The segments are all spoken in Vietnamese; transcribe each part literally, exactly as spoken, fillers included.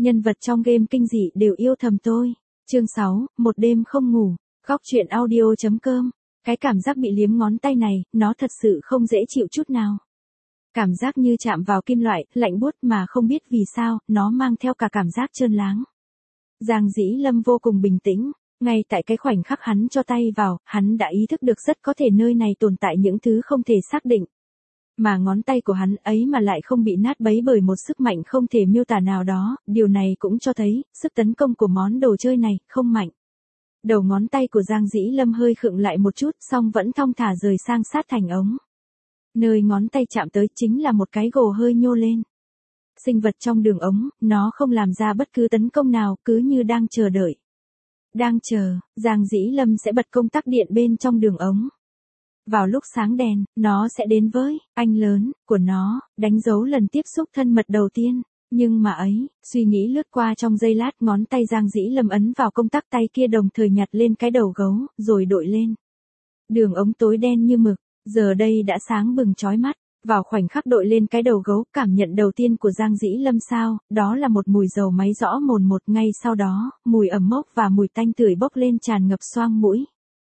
Nhân vật trong game kinh dị đều yêu thầm tôi. Chương sáu, một đêm không ngủ. Góc truyện audio chấm com. Cái cảm giác bị liếm ngón tay này, nó thật sự không dễ chịu chút nào. Cảm giác như chạm vào kim loại, lạnh buốt mà không biết vì sao, nó mang theo cả cảm giác trơn láng. Giang Dĩ Lâm vô cùng bình tĩnh. Ngay tại cái khoảnh khắc hắn cho tay vào, hắn đã ý thức được rất có thể nơi này tồn tại những thứ không thể xác định. Mà ngón tay của hắn ấy mà lại không bị nát bấy bởi một sức mạnh không thể miêu tả nào đó, điều này cũng cho thấy, sức tấn công của món đồ chơi này không mạnh. Đầu ngón tay của Giang Dĩ Lâm hơi khựng lại một chút, song vẫn thong thả rời sang sát thành ống. Nơi ngón tay chạm tới chính là một cái gồ hơi nhô lên. Sinh vật trong đường ống, nó không làm ra bất cứ tấn công nào, cứ như đang chờ đợi. Đang chờ, Giang Dĩ Lâm sẽ bật công tắc điện bên trong đường ống. Vào lúc sáng đèn, nó sẽ đến với anh lớn của nó, đánh dấu lần tiếp xúc thân mật đầu tiên. Nhưng mà ấy, suy nghĩ lướt qua trong giây lát, ngón tay Giang Dĩ Lâm ấn vào công tắc, tay kia đồng thời nhặt lên cái đầu gấu, rồi đội lên. Đường ống tối đen như mực, giờ đây đã sáng bừng chói mắt. Vào khoảnh khắc đội lên cái đầu gấu, cảm nhận đầu tiên của Giang Dĩ Lâm sao, đó là một mùi dầu máy rõ mồn một. Ngay sau đó, mùi ẩm mốc và mùi tanh tưởi bốc lên tràn ngập xoang mũi.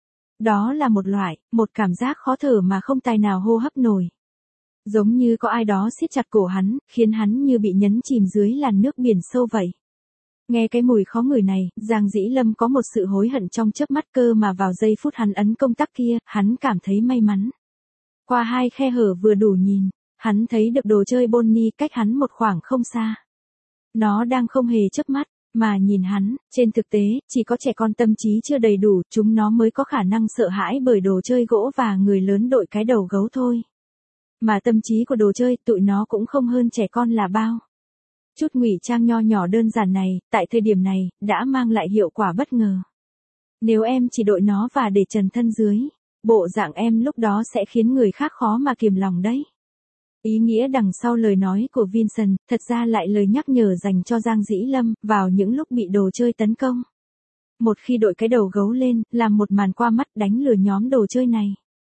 Đó là một loại, một cảm giác khó thở mà không tài nào hô hấp nổi. Giống như có ai đó siết chặt cổ hắn, khiến hắn như bị nhấn chìm dưới làn nước biển sâu vậy. Nghe cái mùi khó ngửi này, Giang Dĩ Lâm có một sự hối hận trong chớp mắt, cơ mà vào giây phút hắn ấn công tắc kia, hắn cảm thấy may mắn. Qua hai khe hở vừa đủ nhìn, hắn thấy được đồ chơi Bonnie cách hắn một khoảng không xa. Nó đang không hề chớp mắt, mà nhìn hắn. Trên thực tế, chỉ có trẻ con tâm trí chưa đầy đủ, chúng nó mới có khả năng sợ hãi bởi đồ chơi gỗ và người lớn đội cái đầu gấu thôi. Mà tâm trí của đồ chơi, tụi nó cũng không hơn trẻ con là bao. Chút ngụy trang nho nhỏ đơn giản này, tại thời điểm này, đã mang lại hiệu quả bất ngờ. Nếu em chỉ đội nó và để trần thân dưới, bộ dạng em lúc đó sẽ khiến người khác khó mà kiềm lòng đấy. Ý nghĩa đằng sau lời nói của Vincent, thật ra lại lời nhắc nhở dành cho Giang Dĩ Lâm, vào những lúc bị đồ chơi tấn công. Một khi đội cái đầu gấu lên, làm một màn qua mắt đánh lừa nhóm đồ chơi này.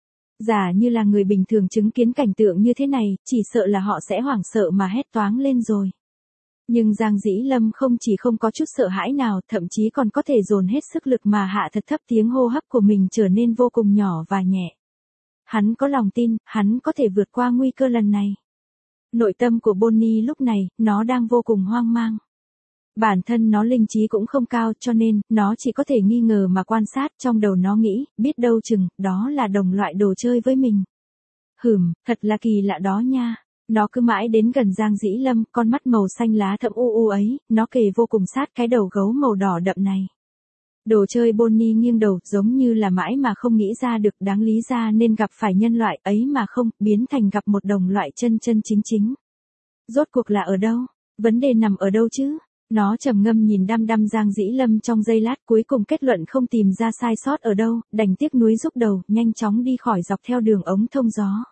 Giả như là người bình thường chứng kiến cảnh tượng như thế này, chỉ sợ là họ sẽ hoảng sợ mà hét toáng lên rồi. Nhưng Giang Dĩ Lâm không chỉ không có chút sợ hãi nào, thậm chí còn có thể dồn hết sức lực mà hạ thật thấp tiếng hô hấp của mình trở nên vô cùng nhỏ và nhẹ. Hắn có lòng tin, hắn có thể vượt qua nguy cơ lần này. Nội tâm của Bonnie lúc này, nó đang vô cùng hoang mang. Bản thân nó linh trí cũng không cao, cho nên, nó chỉ có thể nghi ngờ mà quan sát. Trong đầu nó nghĩ, biết đâu chừng, đó là đồng loại đồ chơi với mình. Hừm, thật là kỳ lạ đó nha. Nó cứ mãi đến gần Giang Dĩ Lâm, con mắt màu xanh lá thẫm u u ấy, nó kề vô cùng sát cái đầu gấu màu đỏ đậm này. Đồ chơi Bonnie nghiêng đầu, giống như là mãi mà không nghĩ ra được đáng lý ra nên gặp phải nhân loại ấy mà không, biến thành gặp một đồng loại chân chân chính chính. Rốt cuộc là ở đâu? Vấn đề nằm ở đâu chứ? Nó trầm ngâm nhìn đăm đăm Giang Dĩ Lâm trong giây lát, cuối cùng kết luận không tìm ra sai sót ở đâu, đành tiếc nuối rút đầu, nhanh chóng đi khỏi dọc theo đường ống thông gió.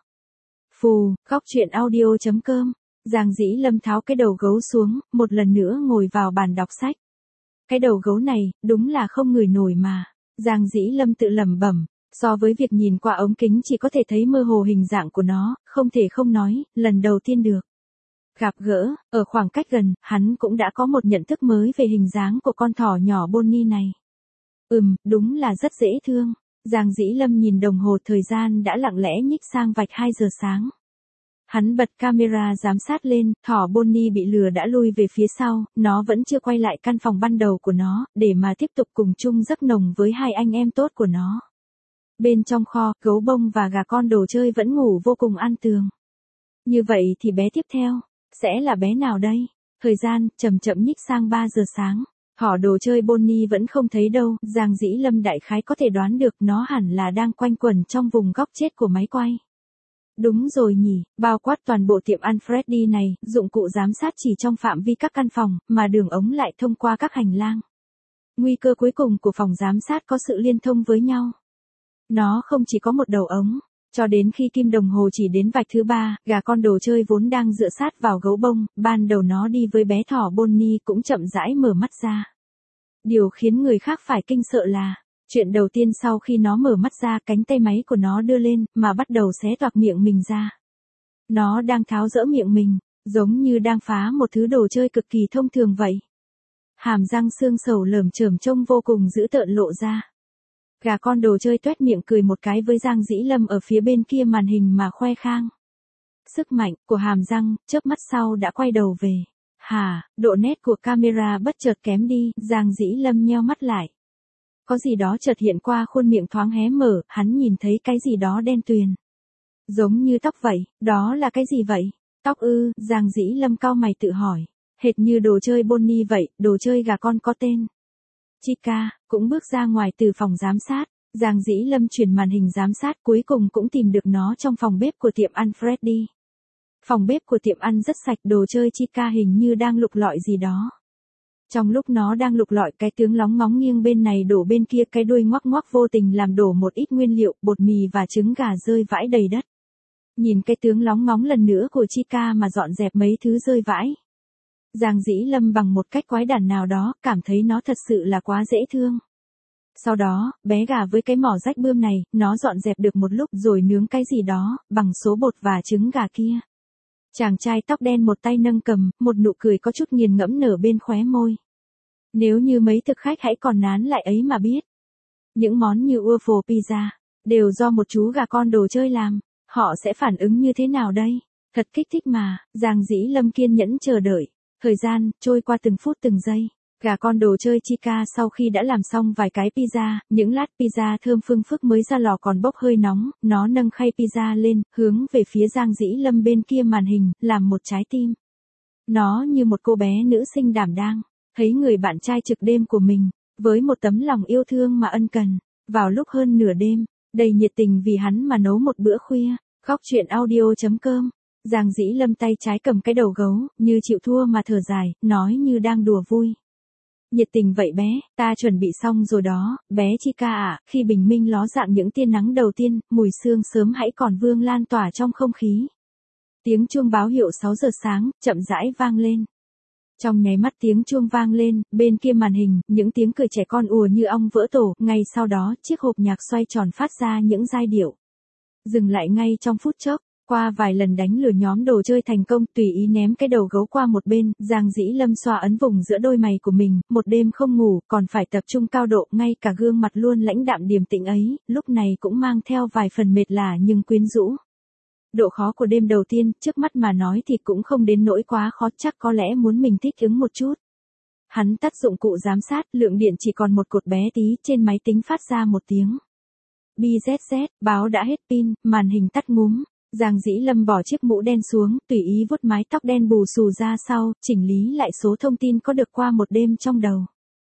Phù, góc truyện audio chấm com. Giang Dĩ Lâm tháo cái đầu gấu xuống, một lần nữa ngồi vào bàn đọc sách. Cái đầu gấu này, đúng là không ngửi nổi mà. Giang Dĩ Lâm tự lẩm bẩm, so với việc nhìn qua ống kính chỉ có thể thấy mơ hồ hình dạng của nó, không thể không nói, lần đầu tiên được gặp gỡ, ở khoảng cách gần, hắn cũng đã có một nhận thức mới về hình dáng của con thỏ nhỏ Bonnie này. Ừm, đúng là rất dễ thương. Giang Dĩ Lâm nhìn đồng hồ, thời gian đã lặng lẽ nhích sang vạch hai giờ sáng. Hắn bật camera giám sát lên, thỏ Bonnie bị lừa đã lui về phía sau, nó vẫn chưa quay lại căn phòng ban đầu của nó, để mà tiếp tục cùng chung giấc nồng với hai anh em tốt của nó. Bên trong kho, gấu bông và gà con đồ chơi vẫn ngủ vô cùng an tường. Như vậy thì bé tiếp theo, sẽ là bé nào đây? Thời gian, chậm chậm nhích sang ba giờ sáng. Thỏ đồ chơi Bonnie vẫn không thấy đâu, Giang Dĩ Lâm đại khái có thể đoán được nó hẳn là đang quanh quẩn trong vùng góc chết của máy quay. Đúng rồi nhỉ, bao quát toàn bộ tiệm ăn Freddy này, dụng cụ giám sát chỉ trong phạm vi các căn phòng, mà đường ống lại thông qua các hành lang. Nguy cơ cuối cùng của phòng giám sát có sự liên thông với nhau. Nó không chỉ có một đầu ống. Cho đến khi kim đồng hồ chỉ đến vạch thứ ba, gà con đồ chơi vốn đang dựa sát vào gấu bông, ban đầu nó đi với bé thỏ Bonnie cũng chậm rãi mở mắt ra. Điều khiến người khác phải kinh sợ là, chuyện đầu tiên sau khi nó mở mắt ra, cánh tay máy của nó đưa lên, mà bắt đầu xé toạc miệng mình ra. Nó đang tháo rỡ miệng mình, giống như đang phá một thứ đồ chơi cực kỳ thông thường vậy. hàm răng xương sầu lởm chởm trông vô cùng dữ tợn lộ ra. Gà con đồ chơi toét miệng cười một cái với Giang Dĩ Lâm ở phía bên kia màn hình mà khoe khang. Sức mạnh của hàm răng, chớp mắt sau đã quay đầu về. Hà, độ nét của camera bất chợt kém đi, Giang Dĩ Lâm nheo mắt lại. Có gì đó chợt hiện qua khuôn miệng thoáng hé mở, hắn nhìn thấy cái gì đó đen tuyền. Giống như tóc vậy, đó là cái gì vậy? Tóc ư, Giang Dĩ Lâm cau mày tự hỏi. Hệt như đồ chơi Bonnie vậy, đồ chơi gà con có tên. Chica, cũng bước ra ngoài từ phòng giám sát. Giang Dĩ Lâm chuyển màn hình giám sát cuối cùng cũng tìm được nó trong phòng bếp của tiệm ăn Freddy. Phòng bếp của tiệm ăn rất sạch, đồ chơi Chica hình như đang lục lọi gì đó. Trong lúc nó đang lục lọi, cái tướng lóng ngóng nghiêng bên này đổ bên kia, cái đuôi ngoắc ngoắc vô tình làm đổ một ít nguyên liệu, bột mì và trứng gà rơi vãi đầy đất. Nhìn cái tướng lóng ngóng lần nữa của Chica mà dọn dẹp mấy thứ rơi vãi. Giang Dĩ Lâm bằng một cách quái đản nào đó, cảm thấy nó thật sự là quá dễ thương. Sau đó, bé gà với cái mỏ rách bươm này, nó dọn dẹp được một lúc rồi nướng cái gì đó, bằng số bột và trứng gà kia. Chàng trai tóc đen một tay nâng cầm, một nụ cười có chút nghiền ngẫm nở bên khóe môi. Nếu như mấy thực khách hãy còn nán lại ấy mà biết. Những món như waffle pizza, đều do một chú gà con đồ chơi làm, họ sẽ phản ứng như thế nào đây? Thật kích thích mà, Giang Dĩ Lâm kiên nhẫn chờ đợi. Thời gian, trôi qua từng phút từng giây. Gà con đồ chơi Chica sau khi đã làm xong vài cái pizza, những lát pizza thơm phưng phức mới ra lò còn bốc hơi nóng, nó nâng khay pizza lên, hướng về phía Giang Dĩ Lâm bên kia màn hình, làm một trái tim. Nó như một cô bé nữ sinh đảm đang, thấy người bạn trai trực đêm của mình, với một tấm lòng yêu thương mà ân cần, vào lúc hơn nửa đêm, đầy nhiệt tình vì hắn mà nấu một bữa khuya. Góc truyện audio chấm com. Giang Dĩ Lâm tay trái cầm cái đầu gấu, như chịu thua mà thở dài, nói như đang đùa vui. Nhiệt tình vậy bé, ta chuẩn bị xong rồi đó, bé Chica ạ, khi bình minh ló dạng những tia nắng đầu tiên, mùi sương sớm hãy còn vương lan tỏa trong không khí. Tiếng chuông báo hiệu sáu giờ sáng, chậm rãi vang lên. Trong nháy mắt tiếng chuông vang lên, bên kia màn hình, những tiếng cười trẻ con ùa như ong vỡ tổ, ngay sau đó, chiếc hộp nhạc xoay tròn phát ra những giai điệu. Dừng lại ngay trong phút chốc. Qua vài lần đánh lừa nhóm đồ chơi thành công, tùy ý ném cái đầu gấu qua một bên, Giang Dĩ Lâm xoa ấn vùng giữa đôi mày của mình, một đêm không ngủ, còn phải tập trung cao độ, ngay cả gương mặt luôn lãnh đạm điềm tĩnh ấy, lúc này cũng mang theo vài phần mệt lả nhưng quyến rũ. Độ khó của đêm đầu tiên, trước mắt mà nói thì cũng không đến nỗi quá khó, chắc có lẽ muốn mình thích ứng một chút. Hắn tắt dụng cụ giám sát, lượng điện chỉ còn một cột bé tí, trên máy tính phát ra một tiếng. bê zét zét, báo đã hết pin, màn hình tắt ngúm. Giang Dĩ Lâm bỏ chiếc mũ đen xuống, tùy ý vuốt mái tóc đen bù xù ra sau, chỉnh lý lại số thông tin có được qua một đêm trong đầu.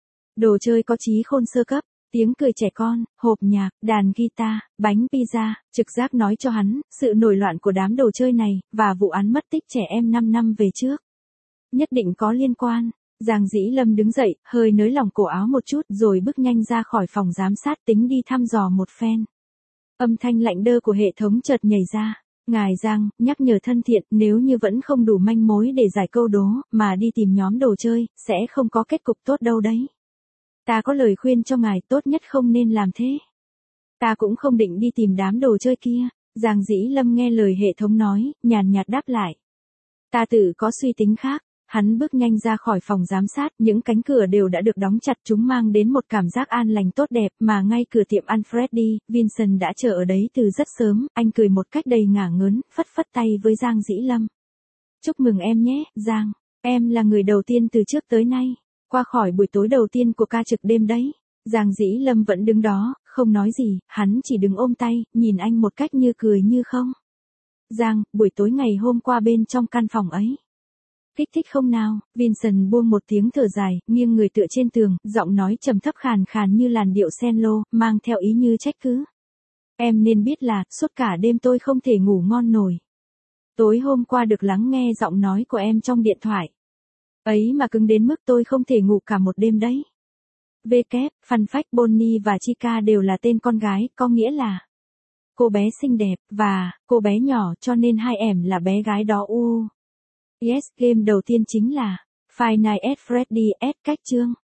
Đồ chơi có trí khôn sơ cấp, tiếng cười trẻ con, hộp nhạc, đàn guitar, bánh pizza, trực giác nói cho hắn, sự nổi loạn của đám đồ chơi này, và vụ án mất tích trẻ em năm năm về trước. Nhất định có liên quan. Giang Dĩ Lâm đứng dậy, hơi nới lỏng cổ áo một chút rồi bước nhanh ra khỏi phòng giám sát tính đi thăm dò một phen. Âm thanh lạnh đơ của hệ thống chợt nhảy ra. Ngài Giang, nhắc nhở thân thiện, nếu như vẫn không đủ manh mối để giải câu đố, mà đi tìm nhóm đồ chơi, sẽ không có kết cục tốt đâu đấy. Ta có lời khuyên cho ngài, tốt nhất không nên làm thế. Ta cũng không định đi tìm đám đồ chơi kia. Giang Dĩ Lâm nghe lời hệ thống nói, nhàn nhạt đáp lại. Ta tự có suy tính khác. Hắn bước nhanh ra khỏi phòng giám sát, những cánh cửa đều đã được đóng chặt, chúng mang đến một cảm giác an lành tốt đẹp, mà ngay cửa tiệm ăn Freddy, Vincent đã chờ ở đấy từ rất sớm, anh cười một cách đầy ngả ngớn, phất phất tay với Giang Dĩ Lâm. Chúc mừng em nhé, Giang, em là người đầu tiên từ trước tới nay, qua khỏi buổi tối đầu tiên của ca trực đêm đấy. Giang Dĩ Lâm vẫn đứng đó, không nói gì, hắn chỉ đứng ôm tay, nhìn anh một cách như cười như không. Giang, buổi tối ngày hôm qua bên trong căn phòng ấy. Kích thích không nào? Vincent buông một tiếng thở dài, nghiêng người tựa trên tường, giọng nói trầm thấp khàn khàn như làn điệu cello, mang theo ý như trách cứ. Em nên biết là, suốt cả đêm tôi không thể ngủ ngon nổi. Tối hôm qua được lắng nghe giọng nói của em trong điện thoại. Ấy mà cứng đến mức tôi không thể ngủ cả một đêm đấy. V kép, fun fact, Bonnie và Chica đều là tên con gái, có nghĩa là cô bé xinh đẹp, và cô bé nhỏ, cho nên hai em là bé gái đó u. Yes, game đầu tiên chính là Five Nights at Freddy's, cách chương.